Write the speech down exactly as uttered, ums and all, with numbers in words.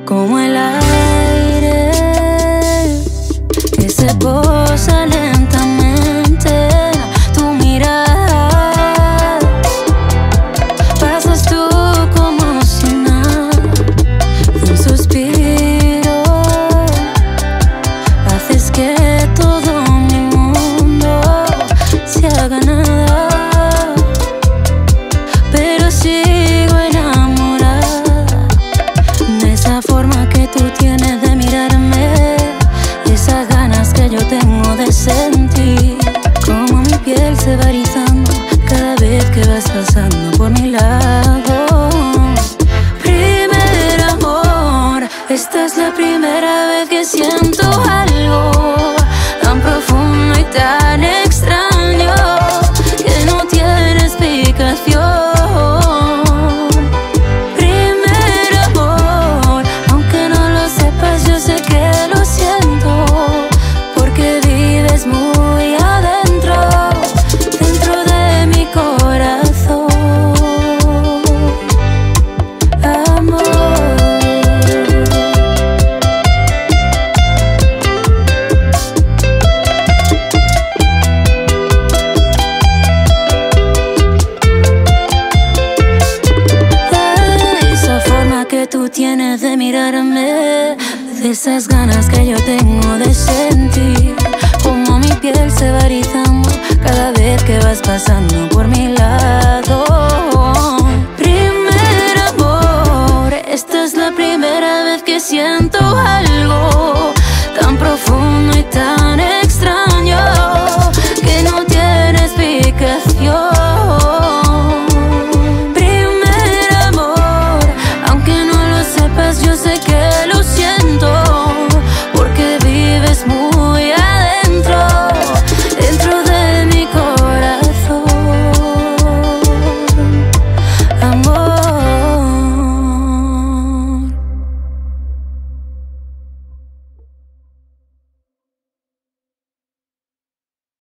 como el aire que se posa lentamente. Tu mirada, pasas tú como si nada. Un suspiro, haces que todo mi mundo se haga nada. Pero sigo enamorada de esa forma que tú tienes de mirarme, esas ganas que yo tengo de sentir, como mi piel se va erizando cada vez que vas pasando por mi lado. Primer amor, esta es la primera vez que siento algo tan profundo y tan extraño que no tiene explicación. Tú tienes de mirarme, de esas ganas que yo tengo de sentir, como mi piel se va erizando cada vez que vas pasando por mi lado. Primer amor, esta es la primera vez que siento algo tan profundo y tan extraño que no tiene explicación. Yo sé que